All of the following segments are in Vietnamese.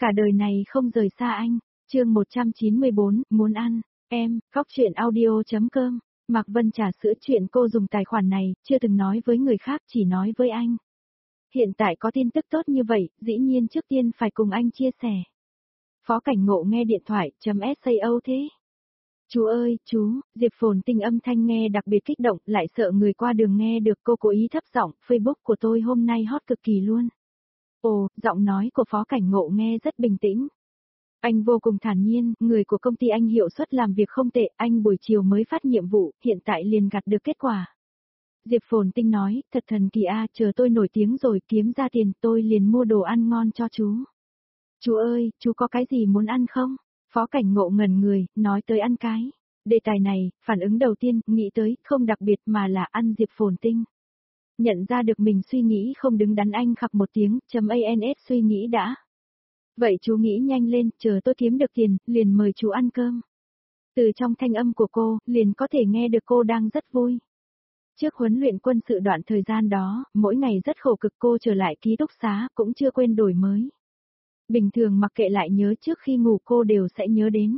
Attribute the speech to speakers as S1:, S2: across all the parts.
S1: Cả đời này không rời xa anh. Chương 194, muốn ăn. Em, Góc Chuyện Audio.com. Mạc Vân trà sữa chuyện cô dùng tài khoản này, chưa từng nói với người khác, chỉ nói với anh. Hiện tại có tin tức tốt như vậy, dĩ nhiên trước tiên phải cùng anh chia sẻ. Phó Cảnh Ngộ nghe điện thoại, sao thế? Chú ơi, chú, Diệp Phồn Tinh âm thanh nghe đặc biệt kích động, lại sợ người qua đường nghe được, cô cố ý thấp giọng, Facebook của tôi hôm nay hot cực kỳ luôn. Ồ, giọng nói của Phó Cảnh Ngộ nghe rất bình tĩnh. Anh vô cùng thản nhiên, người của công ty anh hiệu suất làm việc không tệ, anh buổi chiều mới phát nhiệm vụ, hiện tại liền gặt được kết quả. Diệp Phồn Tinh nói, thật thần kỳ a, chờ tôi nổi tiếng rồi kiếm ra tiền, tôi liền mua đồ ăn ngon cho chú. Chú ơi, chú có cái gì muốn ăn không? Phó Cảnh Ngộ ngẩn người, nói tới ăn cái. Đề tài này, phản ứng đầu tiên, nghĩ tới, không đặc biệt mà là ăn Diệp Phồn Tinh. Nhận ra được mình suy nghĩ không đứng đắn anh khặc một tiếng, ans suy nghĩ đã. Vậy chú nghĩ nhanh lên, chờ tôi kiếm được tiền, liền mời chú ăn cơm. Từ trong thanh âm của cô, liền có thể nghe được cô đang rất vui. Trước huấn luyện quân sự đoạn thời gian đó, mỗi ngày rất khổ cực cô trở lại ký túc xá, cũng chưa quên đổi mới. Bình thường mặc kệ lại nhớ trước khi ngủ cô đều sẽ nhớ đến.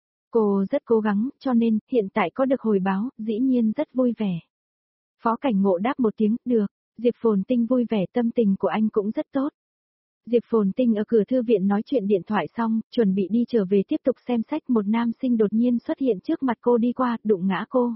S1: Cô rất cố gắng, cho nên, hiện tại có được hồi báo, dĩ nhiên rất vui vẻ. Phó Cảnh Ngộ đáp một tiếng, được, Diệp Phồn Tinh vui vẻ, tâm tình của anh cũng rất tốt. Diệp Phồn Tinh ở cửa thư viện nói chuyện điện thoại xong, chuẩn bị đi trở về tiếp tục xem sách, một nam sinh đột nhiên xuất hiện trước mặt cô đi qua, đụng ngã cô.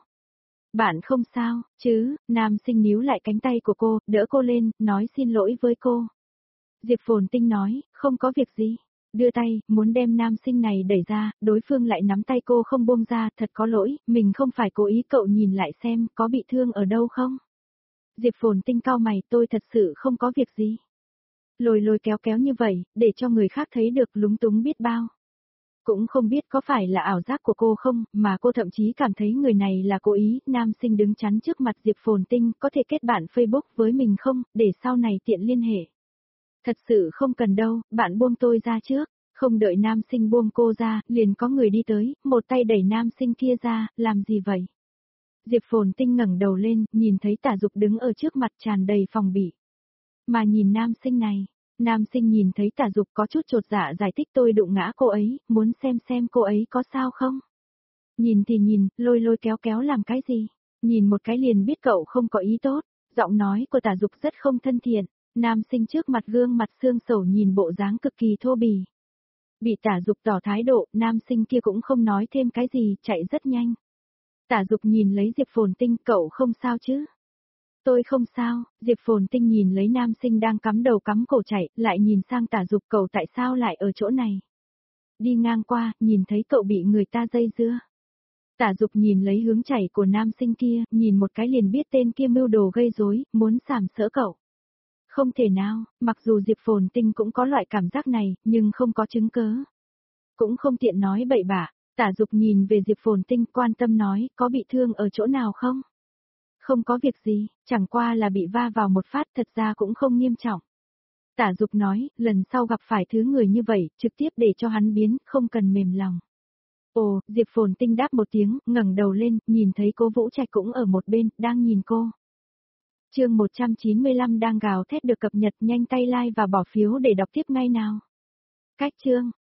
S1: Bạn không sao, chứ, nam sinh níu lại cánh tay của cô, đỡ cô lên, nói xin lỗi với cô. Diệp Phồn Tinh nói, không có việc gì. Đưa tay, muốn đem nam sinh này đẩy ra, đối phương lại nắm tay cô không buông ra, thật có lỗi, mình không phải cố ý, cậu nhìn lại xem, có bị thương ở đâu không? Diệp Phồn Tinh cau mày, tôi thật sự không có việc gì. Lôi lôi kéo kéo như vậy, để cho người khác thấy được, lúng túng biết bao. Cũng không biết có phải là ảo giác của cô không, mà cô thậm chí cảm thấy người này là cố ý, nam sinh đứng chắn trước mặt Diệp Phồn Tinh, có thể kết bạn Facebook với mình không, để sau này tiện liên hệ. Thật sự không cần đâu, bạn buông tôi ra trước. Không đợi nam sinh buông cô ra, liền có người đi tới, một tay đẩy nam sinh kia ra, làm gì vậy? Diệp Phồn Tinh ngẩng đầu lên, nhìn thấy Tả Dục đứng ở trước mặt tràn đầy phòng bị. Mà nhìn nam sinh này, nam sinh nhìn thấy Tả Dục có chút chột dạ giải thích, tôi đụng ngã cô ấy, muốn xem cô ấy có sao không? Nhìn thì nhìn, lôi lôi kéo kéo làm cái gì? Nhìn một cái liền biết cậu không có ý tốt, giọng nói của Tả Dục rất không thân thiện. Nam sinh trước mặt gương mặt xương sầu nhìn bộ dáng cực kỳ thô bỉ. Bị Tả Dục tỏ thái độ, nam sinh kia cũng không nói thêm cái gì, chạy rất nhanh. Tả Dục nhìn lấy Diệp Phồn Tinh, cậu không sao chứ? Tôi không sao, Diệp Phồn Tinh nhìn lấy nam sinh đang cắm đầu cắm cổ chạy, lại nhìn sang Tả Dục, cậu tại sao lại ở chỗ này? Đi ngang qua, nhìn thấy cậu bị người ta dây dưa. Tả Dục nhìn lấy hướng chảy của nam sinh kia, nhìn một cái liền biết tên kia mưu đồ gây rối, muốn sàm sỡ cậu. Không thể nào, mặc dù Diệp Phồn Tinh cũng có loại cảm giác này, nhưng không có chứng cớ. Cũng không tiện nói bậy bạ, Tả Dục nhìn về Diệp Phồn Tinh quan tâm nói, có bị thương ở chỗ nào không? Không có việc gì, chẳng qua là bị va vào một phát, thật ra cũng không nghiêm trọng. Tả Dục nói, lần sau gặp phải thứ người như vậy, trực tiếp để cho hắn biến, không cần mềm lòng. Ồ, Diệp Phồn Tinh đáp một tiếng, ngẩng đầu lên, nhìn thấy Cố Vũ Trạch cũng ở một bên, đang nhìn cô. Chương 195 đang gào thét được cập nhật, nhanh tay like và bỏ phiếu để đọc tiếp ngay nào. Cách chương.